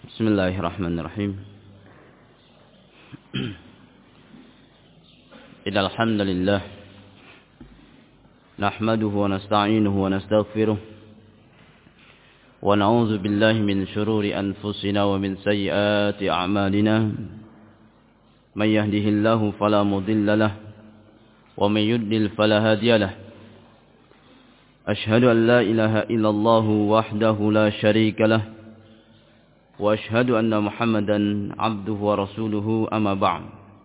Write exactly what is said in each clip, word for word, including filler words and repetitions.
Bismillahirrahmanirrahim. Innal hamdalillah nahmaduhu wa nasta'inuhu wa nastaghfiruh wa na'udzu billahi min shururi anfusina wa min sayyiati a'malina. May yahdihillahu fala mudilla lahu wa may yudlil fala hadiya lahu. Ashhadu an la ilaha illallah wahdahu la syarika lahu wa ashhadu anna Muhammadan abduhu wa rasuluhu amma ba'd.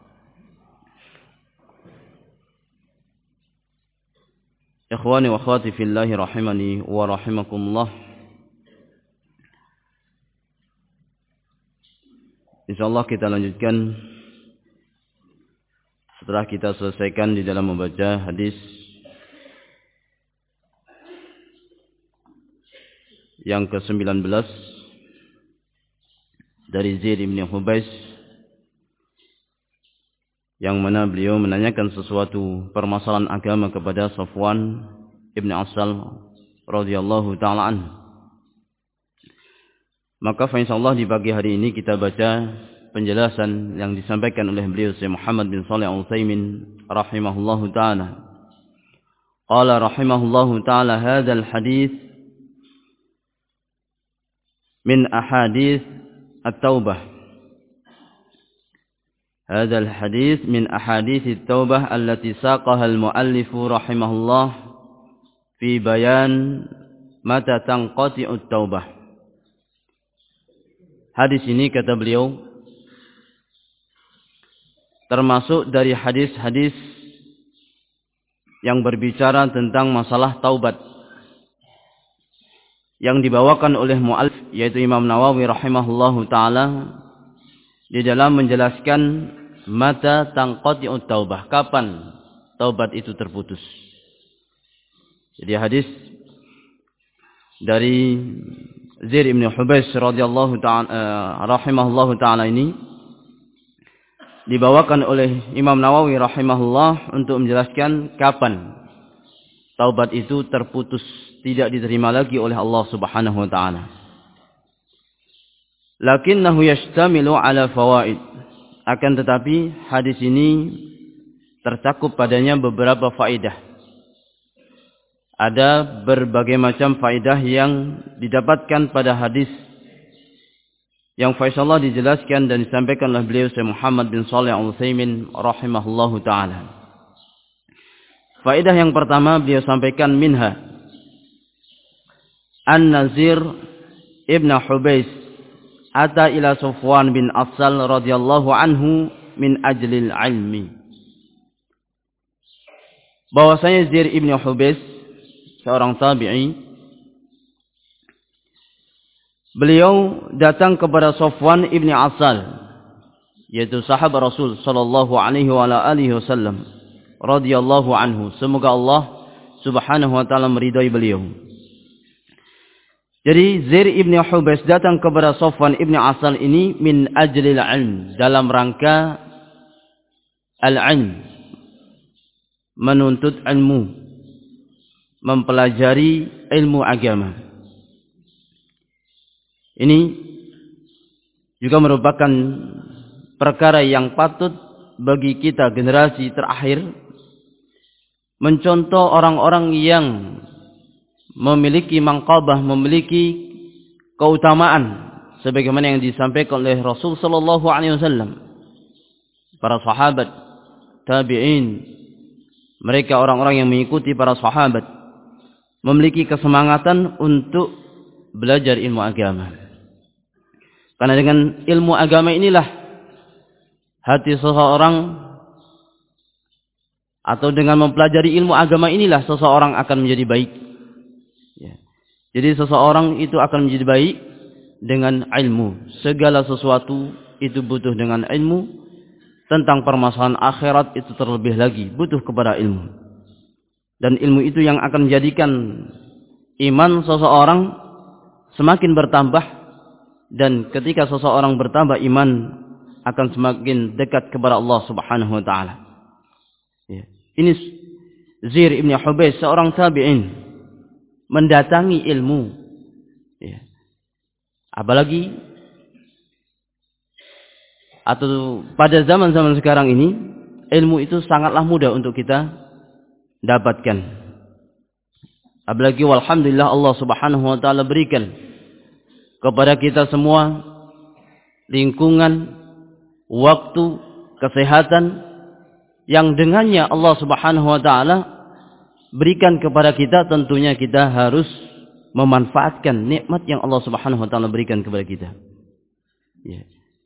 Ikhwani wa akhwati fillahi rahimani wa rahimakumullah. Insyaallah kita lanjutkan setelah kita selesaikan di dalam membaca hadis yang ke sembilan belas dari Zaid bin Hubais, yang mana beliau menanyakan sesuatu permasalahan agama kepada Safwan ibn Asal radhiyallahu ta'ala anhu. Maka insyaallah di pagi hari ini kita baca penjelasan yang disampaikan oleh beliau Syekh Muhammad bin Shalih Al-Utsaimin rahimahullahu ta'ala. Qala rahimahullahu ta'ala, hadzal hadits min ahadits at-taubah. Hadzal hadits min ahadits at-taubah allati saqaha al-muallif rahimahullah fi bayan mata tanqati'u at-taubah. Hadis ini, kata beliau, termasuk dari hadis-hadis yang berbicara tentang masalah taubat yang dibawakan oleh muallif, yaitu Imam Nawawi rahimahullahu ta'ala, di dalam menjelaskan mata tanqati'ut taubah, kapan taubat itu terputus. Jadi hadis dari Zaid bin Hubais radhiyallahu ta'ala uh, rahimahullahu ta'ala ini dibawakan oleh Imam Nawawi rahimahullah untuk menjelaskan kapan taubat itu terputus, tidak diterima lagi oleh Allah Subhanahu wa ta'ala. Lakinnahu yashtamilu ala fawaid. Akan tetapi hadis ini tercakup padanya beberapa faedah. Ada berbagai macam faedah yang didapatkan pada hadis yang insyaallah dijelaskan dan disampaikan oleh beliau Syekh Muhammad bin Shalih Al-Utsaimin rahimahullahu ta'ala. Faedah yang pertama beliau sampaikan, minha An-Nazir ibn Hubais ata ila Safwan bin Asal radhiyallahu anhu min ajlil ilmi. Bahwasanya Zaid ibn Hubais, seorang tabi'i, beliau datang kepada Safwan ibn Asal, yaitu sahabat Rasul sallallahu alaihi wa alihi wasallam radhiyallahu anhu. Semoga Allah Subhanahu wa ta'ala meridai beliau. Jadi Zaid ibn Hubais datang kepada Safwan ibn Asal ini min ajlil ilm, dalam rangka al-ilm, menuntut ilmu, mempelajari ilmu agama. Ini juga merupakan perkara yang patut bagi kita generasi terakhir mencontoh orang-orang yang memiliki mangqabah, memiliki keutamaan sebagaimana yang disampaikan oleh Rasul sallallahu alaihi wasallam. Para sahabat, tabi'in, mereka orang-orang yang mengikuti para sahabat, memiliki kesemangatan untuk belajar ilmu agama. Karena dengan ilmu agama inilah hati seseorang, atau dengan mempelajari ilmu agama inilah seseorang akan menjadi baik. Ya. Jadi seseorang itu akan menjadi baik dengan ilmu. Segala sesuatu itu butuh dengan ilmu. Tentang permasalahan akhirat itu terlebih lagi butuh kepada ilmu. Dan ilmu itu yang akan menjadikan iman seseorang semakin bertambah. Dan ketika seseorang bertambah iman, akan semakin dekat kepada Allah Subhanahu wa ta'ala. Ya. Ini Zaid ibn Hubais, seorang tabi'in, mendatangi ilmu. Ya. Apalagi atau pada zaman-zaman sekarang ini, ilmu itu sangatlah mudah untuk kita dapatkan. Apalagi walhamdulillah Allah Subhanahu wa taala berikan kepada kita semua lingkungan, waktu, kesehatan yang dengannya Allah Subhanahu wa taala berikan kepada kita. Tentunya kita harus memanfaatkan nikmat yang Allah Subhanahu wa taala berikan kepada kita. Ya.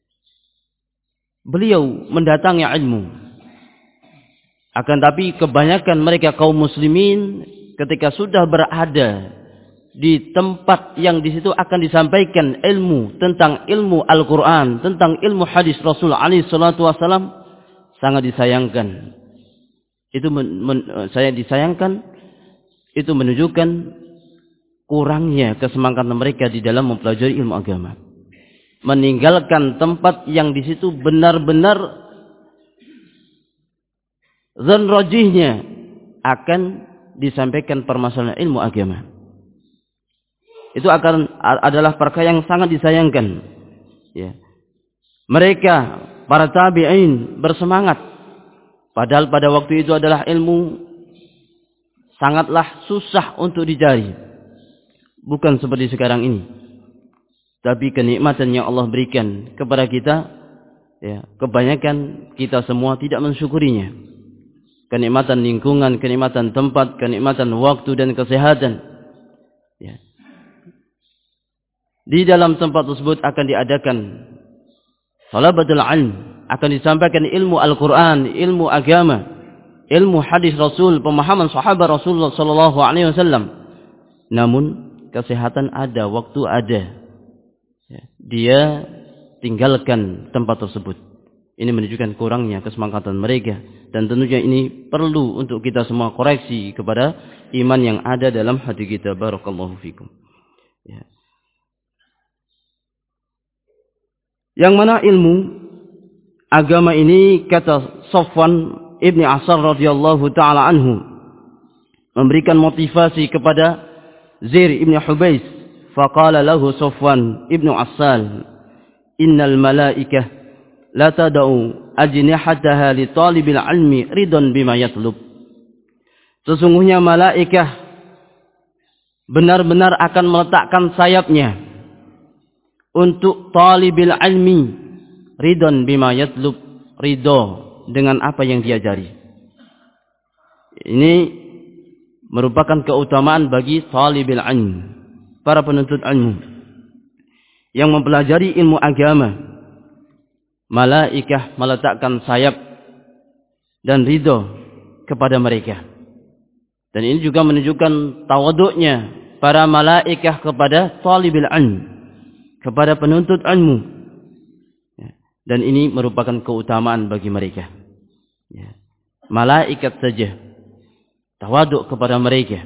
Beliau mendatangi ilmu. Akan tapi kebanyakan mereka kaum muslimin ketika sudah berada di tempat yang di situ akan disampaikan ilmu tentang ilmu Al-Qur'an, tentang ilmu hadis Rasul alaihi salatu wasallam, sangat disayangkan. Itu men, men, saya disayangkan, itu menunjukkan kurangnya kesemangatan mereka di dalam mempelajari ilmu agama. Meninggalkan tempat yang di situ benar-benar zon rajihnya akan disampaikan permasalahan ilmu agama. Itu akan adalah perkara yang sangat disayangkan. Ya. Mereka para tabi'in bersemangat, padahal pada waktu itu adalah ilmu sangatlah susah untuk dicari. Bukan seperti sekarang ini. Tapi kenikmatan yang Allah berikan kepada kita, ya, kebanyakan kita semua tidak mensyukurinya. Kenikmatan lingkungan, kenikmatan tempat, kenikmatan waktu dan kesehatan. Ya. Di dalam tempat tersebut akan diadakan talabatul ilm, akan disampaikan ilmu Al-Quran, ilmu agama, ilmu hadis Rasul, pemahaman sahabat Rasulullah sallallahu alaihi wasallam. Namun kesehatan ada, waktu ada. Ya. Dia tinggalkan tempat tersebut. Ini menunjukkan kurangnya kesemangatan mereka. Dan tentunya ini perlu untuk kita semua koreksi kepada iman yang ada dalam hati kita. Barakallahu fikum. Ya. Yang mana ilmu agama ini, kata Safwan ibni Asar radhiyallahu ta'ala anhu, memberikan motivasi kepada Zair ibni Hubais. Faqala lahu Safwan ibni Asal, innal malaikah la tada'u ajnihataha li talibil ilmi ridon bima yatlub. Sesungguhnya malaikah benar-benar akan meletakkan sayapnya untuk talibil ilmi ridon bima yatlub, ridho dengan apa yang diajari. Ini merupakan keutamaan bagi talibil ilm, para penuntut ilmu yang mempelajari ilmu agama. Malaikah meletakkan sayap dan ridho kepada mereka. Dan ini juga menunjukkan tawaduknya para malaikah kepada talibil ilm, kepada penuntut ilmu. Dan ini merupakan keutamaan bagi mereka. Malaikat saja tawaduk kepada mereka.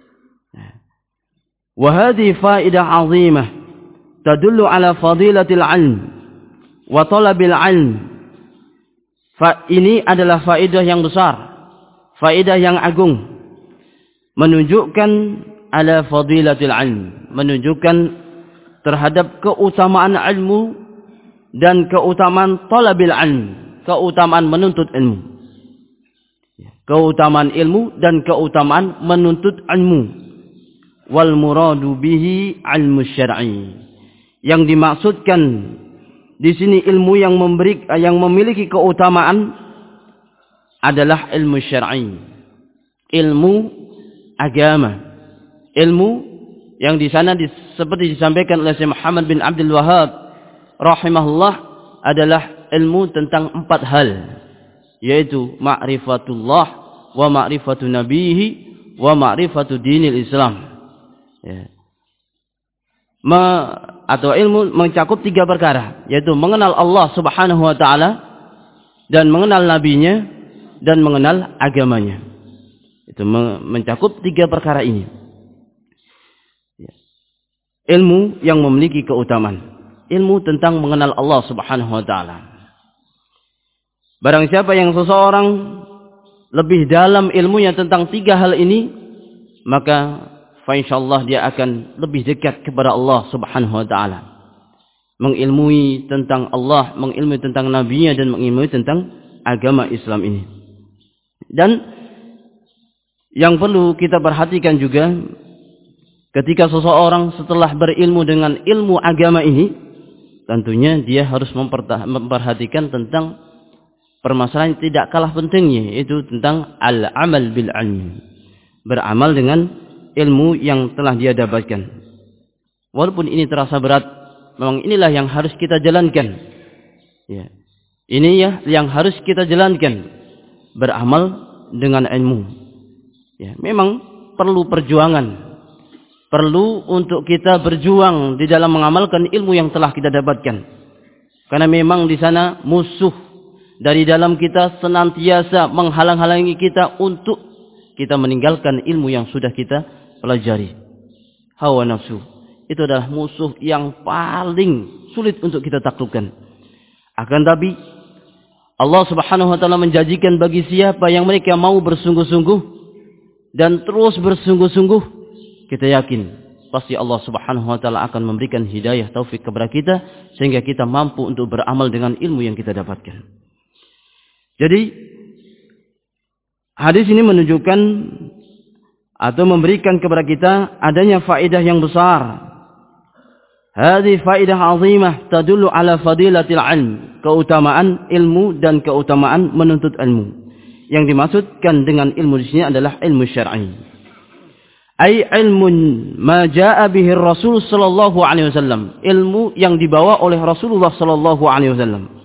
Wa hadhihi faidah 'azimah tadullu ala fadilatil ilm wa talabil ilm. Fa ini adalah faedah yang besar, faedah yang agung, menunjukkan ala fadilatil ilm, menunjukkan terhadap keutamaan ilmu dan keutamaan talabil ilm, keutamaan menuntut ilmu. Keutamaan ilmu dan keutamaan menuntut ilmu. Wal muradu bihi ilmu syar'i. Yang dimaksudkan di sini ilmu yang memberi yang memiliki keutamaan adalah ilmu syar'i. Ilmu agama. Ilmu yang di sana di, seperti disampaikan oleh Syekh Muhammad bin Abdul Wahhab rahimahullah adalah ilmu tentang empat hal, yaitu ma'rifatullah wa ma'rifatu nabihi wa ma'rifatu dinil Islam. Ya. Me, atau ilmu mencakup tiga perkara, yaitu mengenal Allah Subhanahu wa taala dan mengenal nabinya dan mengenal agamanya. Itu mencakup tiga perkara ini. Ya. Ilmu yang memiliki keutamaan, ilmu tentang mengenal Allah Subhanahu wa taala. Barang siapa yang seseorang lebih dalam ilmunya tentang tiga hal ini, maka fa insyaallah dia akan lebih dekat kepada Allah Subhanahu wa taala. mengilmui tentang Allah, mengilmui tentang nabinya, dan mengilmui tentang agama Islam ini. Dan yang perlu kita perhatikan juga, ketika seseorang setelah berilmu dengan ilmu agama ini, tentunya dia harus memperhatikan tentang permasalahan yang tidak kalah pentingnya, yaitu tentang al-amal bil ilmi, beramal dengan ilmu yang telah dia dapatkan. Walaupun ini terasa berat, memang inilah yang harus kita jalankan. Ya. Ini ya yang harus kita jalankan, beramal dengan ilmu. Ya, memang perlu perjuangan. Perlu untuk kita berjuang di dalam mengamalkan ilmu yang telah kita dapatkan. Karena memang di sana musuh dari dalam kita senantiasa menghalang-halangi kita untuk kita meninggalkan ilmu yang sudah kita pelajari. Hawa nafsu. Itu adalah musuh yang paling sulit untuk kita taklukkan. Akan tapi Allah Subhanahu wa taala menjanjikan bagi siapa yang mereka mau bersungguh-sungguh dan terus bersungguh-sungguh, kita yakin pasti Allah Subhanahu wa taala akan memberikan hidayah taufik kepada kita sehingga kita mampu untuk beramal dengan ilmu yang kita dapatkan. Jadi hadis ini menunjukkan atau memberikan kepada kita adanya faedah yang besar. Hadhihi faedah azimah tadullu ala fadilatil ilm, keutamaan ilmu dan keutamaan menuntut ilmu. Yang dimaksudkan dengan ilmu di sini adalah ilmu syar'i. Ai ilmun ma jaa bihi Rasul sallallahu alaihi wasallam, ilmu yang dibawa oleh Rasulullah sallallahu alaihi wasallam.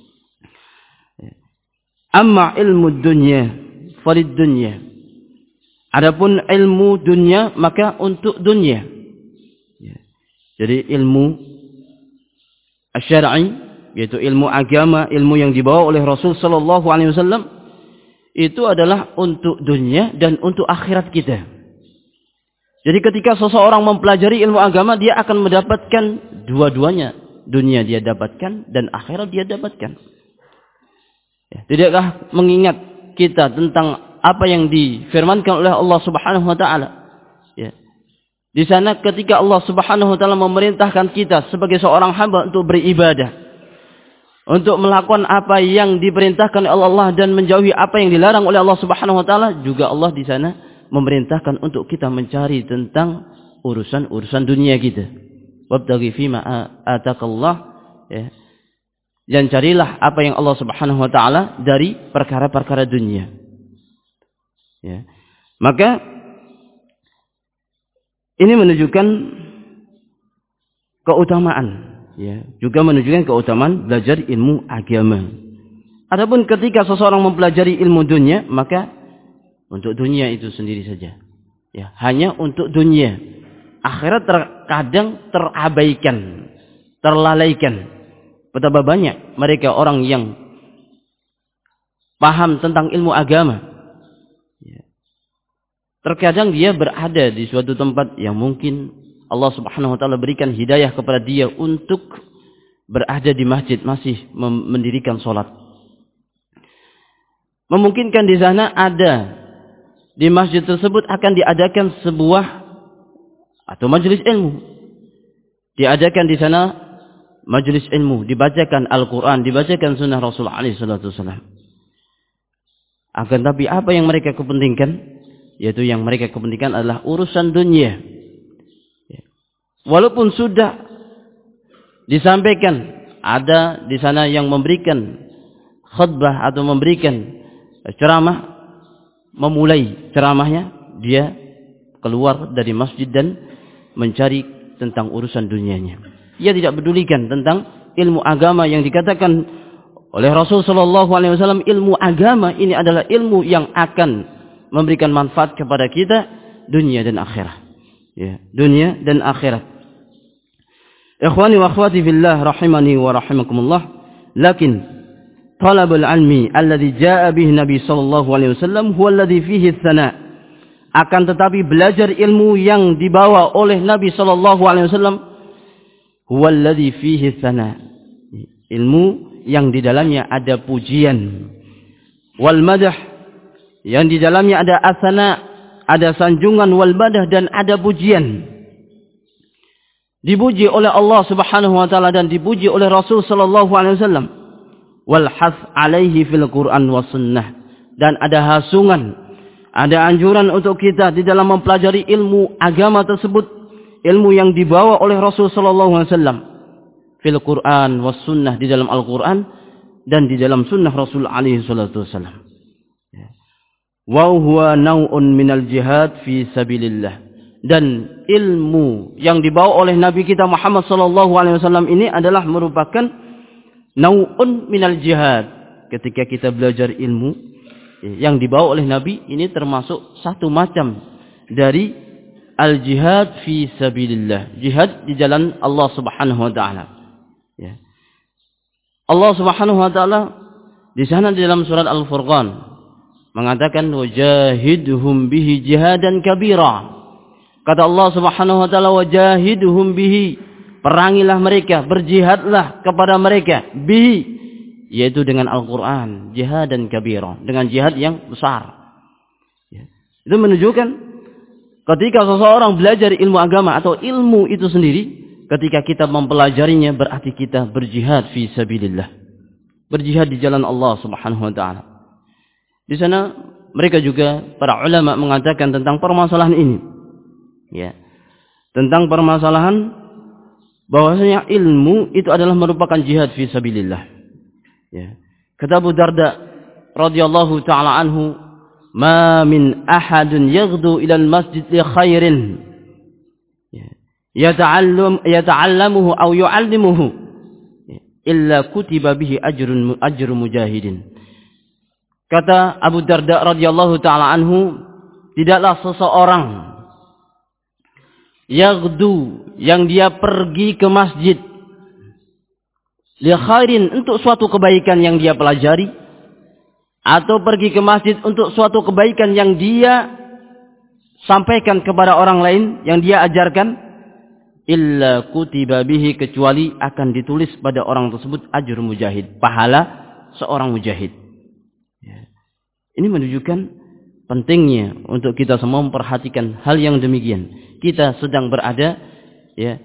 Amma ilmu dunya falid dunya. Adapun ilmu dunia maka untuk dunia. Jadi ilmu syar'i, yaitu ilmu agama, ilmu yang dibawa oleh Rasul sallallahu alaihi wasallam, itu adalah untuk dunia dan untuk akhirat kita. Jadi ketika seseorang mempelajari ilmu agama, dia akan mendapatkan dua-duanya. Dunia dia dapatkan dan akhirat dia dapatkan. Ya, tidakkah mengingat kita tentang apa yang difirmankan oleh Allah Subhanahu wa taala? Ya. Di sana ketika Allah Subhanahu wa taala memerintahkan kita sebagai seorang hamba untuk beribadah, untuk melakukan apa yang diperintahkan oleh Allah dan menjauhi apa yang dilarang oleh Allah Subhanahu wa taala, juga Allah di sana memerintahkan untuk kita mencari tentang urusan-urusan dunia kita. Wabtaghi fima atakallah, ya. Dan carilah apa yang Allah Subhanahu wa taala dari perkara-perkara dunia. Ya. Maka ini menunjukkan keutamaan, ya, juga menunjukkan keutamaan belajar ilmu agama. Adapun ketika seseorang mempelajari ilmu dunia, maka untuk dunia itu sendiri saja. Ya, hanya untuk dunia. Akhirat terkadang terabaikan, terlalaikan. Betapa banyak mereka orang yang paham tentang ilmu agama. Terkadang dia berada di suatu tempat yang mungkin Allah Subhanahu wa taala berikan hidayah kepada dia untuk berada di masjid, masih mendirikan salat. Memungkinkan di sana ada di masjid tersebut akan diadakan sebuah atau majelis ilmu. Diadakan di sana majelis ilmu, dibacakan Al-Qur'an, dibacakan sunnah Rasulullah alaihi salatu wasallam. Akan tapi apa yang mereka kepentingkan? Yaitu yang mereka kepentingkan adalah urusan dunia. Walaupun sudah disampaikan, ada di sana yang memberikan khutbah atau memberikan ceramah, memulai ceramahnya, dia keluar dari masjid dan mencari tentang urusan dunianya. Ia tidak pedulikan tentang ilmu agama yang dikatakan oleh Rasul sallallahu alaihi wasallam, ilmu agama ini adalah ilmu yang akan memberikan manfaat kepada kita dunia dan akhirat. Ya, dunia dan akhirat. Ikhwani wa akhwati fillah rahimani wa rahimakumullah. Lakin talabul ilmi alladhi jaa bihi Nabi sallallahu alaihi wasallam huwa alladhi fihi tsana. Akan tetapi belajar ilmu yang dibawa oleh Nabi sallallahu alaihi wasallam huwa alladhi fihi tsana. Ilmu yang di dalamnya ada pujian. Wal madah, yang di dalamnya ada asana, ada sanjungan, wal badah, dan ada pujian. dipuji oleh Allah Subhanahu wa taala dan dipuji oleh Rasul sallallahu alaihi wasallam. Wal hath alaihi fil Qur'an was sunnah, dan ada hasungan, ada anjuran untuk kita di dalam mempelajari ilmu agama tersebut, ilmu yang dibawa oleh Rasul sallallahu alaihi wasallam fil Qur'an was sunnah, di dalam Al-Qur'an dan di dalam sunnah Rasul alaihi salatu wasallam. Wa huwa naw'un minal jihad fi sabilillah, dan ilmu yang dibawa oleh Nabi kita Muhammad sallallahu alaihi wasallam ini adalah merupakan nau'un minal jihad. Ketika kita belajar ilmu yang dibawa oleh Nabi, ini termasuk satu macam dari al-jihad fi sabilillah, jihad di jalan Allah Subhanahu wa taala. Ya. Allah Subhanahu wa taala di sana di dalam surat Al-Furqan mengatakan wajahidhum bihi jihadan kabira. Kata Allah Subhanahu wa taala wajahidhum bihi, perangilah mereka, berjihadlah kepada mereka, bihi, yaitu dengan Al-Quran, jihad dan kabira, dengan jihad yang besar. Ya. Itu menunjukkan ketika seseorang belajar ilmu agama atau ilmu itu sendiri, ketika kita mempelajarinya berarti kita berjihad fi sabilillah, berjihad di jalan Allah Subhanahu wa taala. Di sana mereka juga para ulama mengatakan tentang permasalahan ini, ya, tentang permasalahan bahwasanya ilmu itu adalah merupakan jihad fi sabilillah. Ya. Kata Abu Darda radhiyallahu taala anhu, "Ma min ahadin yaghdu ila al-masjid li khairin yata'allam yata'allamuhu aw yu'allimuhu illa kutiba bihi ajrun ajru mujahidin." Kata Abu Darda radhiyallahu taala anhu, tidaklah seseorang yaghdu, yang dia pergi ke masjid, li khairin, untuk suatu kebaikan yang dia pelajari, atau pergi ke masjid untuk suatu kebaikan yang dia sampaikan kepada orang lain, yang dia ajarkan, illa kutiba bihi, kecuali akan ditulis pada orang tersebut ajr mujahid, pahala seorang mujahid. Ya. Ini menunjukkan pentingnya untuk kita semua memperhatikan hal yang demikian. Kita sedang berada, ya,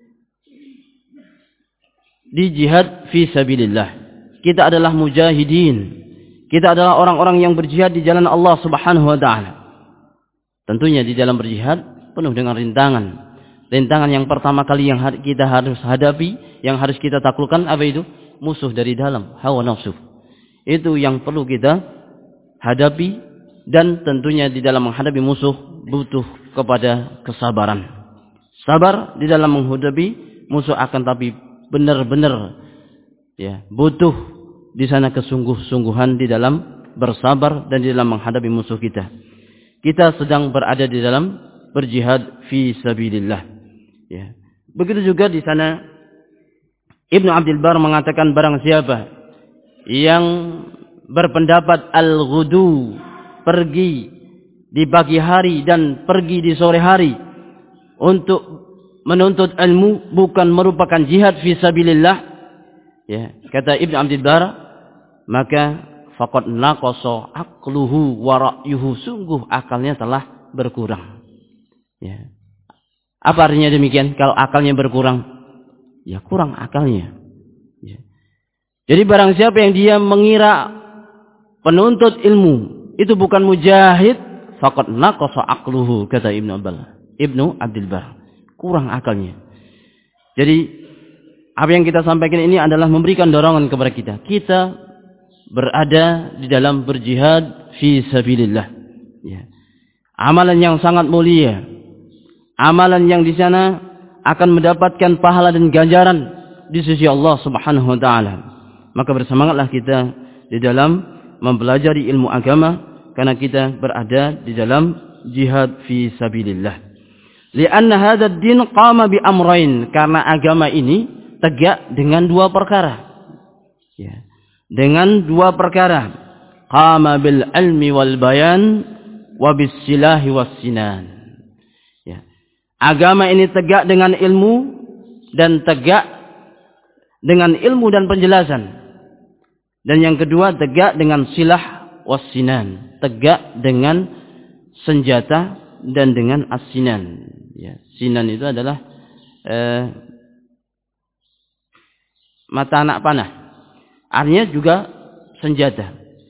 di jihad fi sabilillah. Kita adalah mujahidin. Kita adalah orang-orang yang berjihad di jalan Allah Subhanahu wa taala. Tentunya di dalam berjihad penuh dengan rintangan. Rintangan yang pertama kali yang kita harus hadapi, yang harus kita taklukkan, apa itu? Musuh dari dalam, hawa nafsu. Itu yang perlu kita hadapi, dan tentunya di dalam menghadapi musuh butuh kepada kesabaran. Sabar di dalam menghadapi musuh, akan tapi benar-benar, ya, butuh di sana kesungguh-sungguhan di dalam bersabar dan di dalam menghadapi musuh kita. Kita sedang berada di dalam berjihad fi sabilillah. Ya. Begitu juga di sana Ibnu Abdul Bar mengatakan, barang siapa yang berpendapat al-ghudu, pergi di pagi hari dan pergi di sore hari untuk menuntut ilmu, bukan merupakan jihad fi sabilillah, ya, kata Ibnu Abdul Bar, maka faqad naqasa aqluhu wa ra'yuhu, sungguh akalnya telah berkurang. Ya. Apa artinya demikian? Kalau akalnya berkurang, ya kurang akalnya. Ya. Jadi barang siapa yang dia mengira penuntut ilmu itu bukan mujahid, faqad naqasa aqluhu, kata Ibnu Abdul Ibnu Abdul Bar, kurang akalnya. Jadi apa yang kita sampaikan ini adalah memberikan dorongan kepada kita. Kita berada di dalam berjihad fi sabilillah. Ya. Amalan yang sangat mulia, amalan yang di sana akan mendapatkan pahala dan ganjaran di sisi Allah Subhanahu wa taala. Maka bersemangatlah kita di dalam mempelajari ilmu agama, karena kita berada di dalam jihad fi sabilillah. Lianna hadha ad-din qama bi amrayn, karena agama ini tegak dengan dua perkara. Ya. Dengan dua perkara. Qama bil ilmi wal bayan wa bis silahi was sinan. Ya. Agama ini tegak dengan ilmu dan tegak dengan ilmu dan penjelasan. Dan yang kedua tegak dengan silah was sinan, tegak dengan senjata dan dengan as-sinan. Ya, sinan itu adalah eh, mata anak panah. Artinya juga senjata.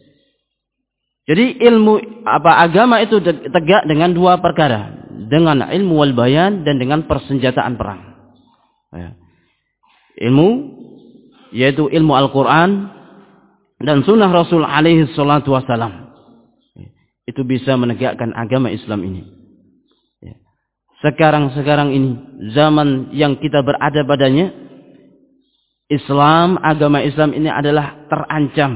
Jadi ilmu apa agama itu tegak dengan dua perkara, dengan ilmu wal bayan dan dengan persenjataan perang. Ya. Ilmu yaitu ilmu Al-Qur'an dan sunnah Rasul alaihi salatu wasalam. Itu bisa menegakkan agama Islam ini. Sekarang-sekarang ini, zaman yang kita berada padanya, Islam, agama Islam ini adalah terancam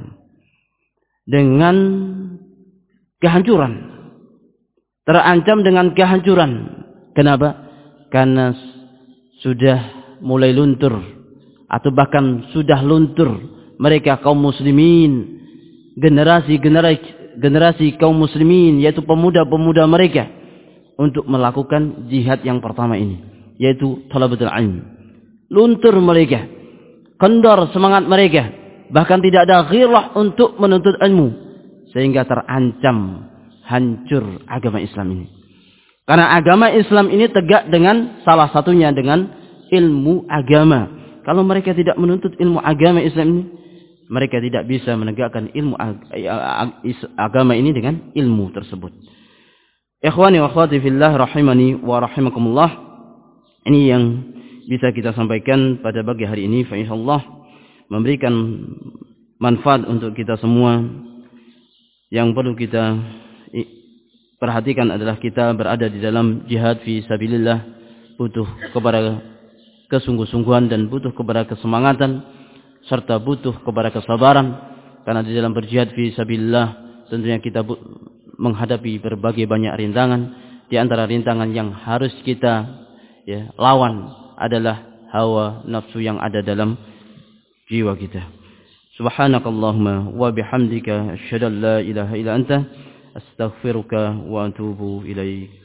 dengan kehancuran. Terancam dengan kehancuran. Kenapa? Karena sudah mulai luntur, atau bahkan sudah luntur mereka kaum muslimin, generasi-generasi generasi kaum muslimin, yaitu pemuda-pemuda mereka, untuk melakukan jihad yang pertama ini, yaitu talabatul ilm. Luntur mereka, kendor semangat mereka, bahkan tidak ada ghirah untuk menuntut ilmu, sehingga terancam hancur agama Islam ini. Karena agama Islam ini tegak dengan salah satunya dengan ilmu agama. Kalau mereka tidak menuntut ilmu agama Islam ini, mereka tidak bisa menegakkan ilmu agama ini dengan ilmu tersebut. Ikhwani wa akhwati fillah rahimani wa rahimakumullah. Ini yang bisa kita sampaikan pada pagi hari ini, fa insyaallah memberikan manfaat untuk kita semua. Yang perlu kita perhatikan adalah kita berada di dalam jihad fi sabilillah, butuh kepada kesungguh-sungguhan dan butuh kepada kesemangatan, serta butuh kepada kesabaran. Karena di dalam berjihad fi sabilillah tentunya kita menghadapi berbagai banyak rintangan. Di antara rintangan yang harus kita ya, lawan adalah hawa nafsu yang ada dalam jiwa kita. Subhanakallahumma wa bihamdika asyhadu an la ilaha illa anta astaghfiruka wa atubu ilaik.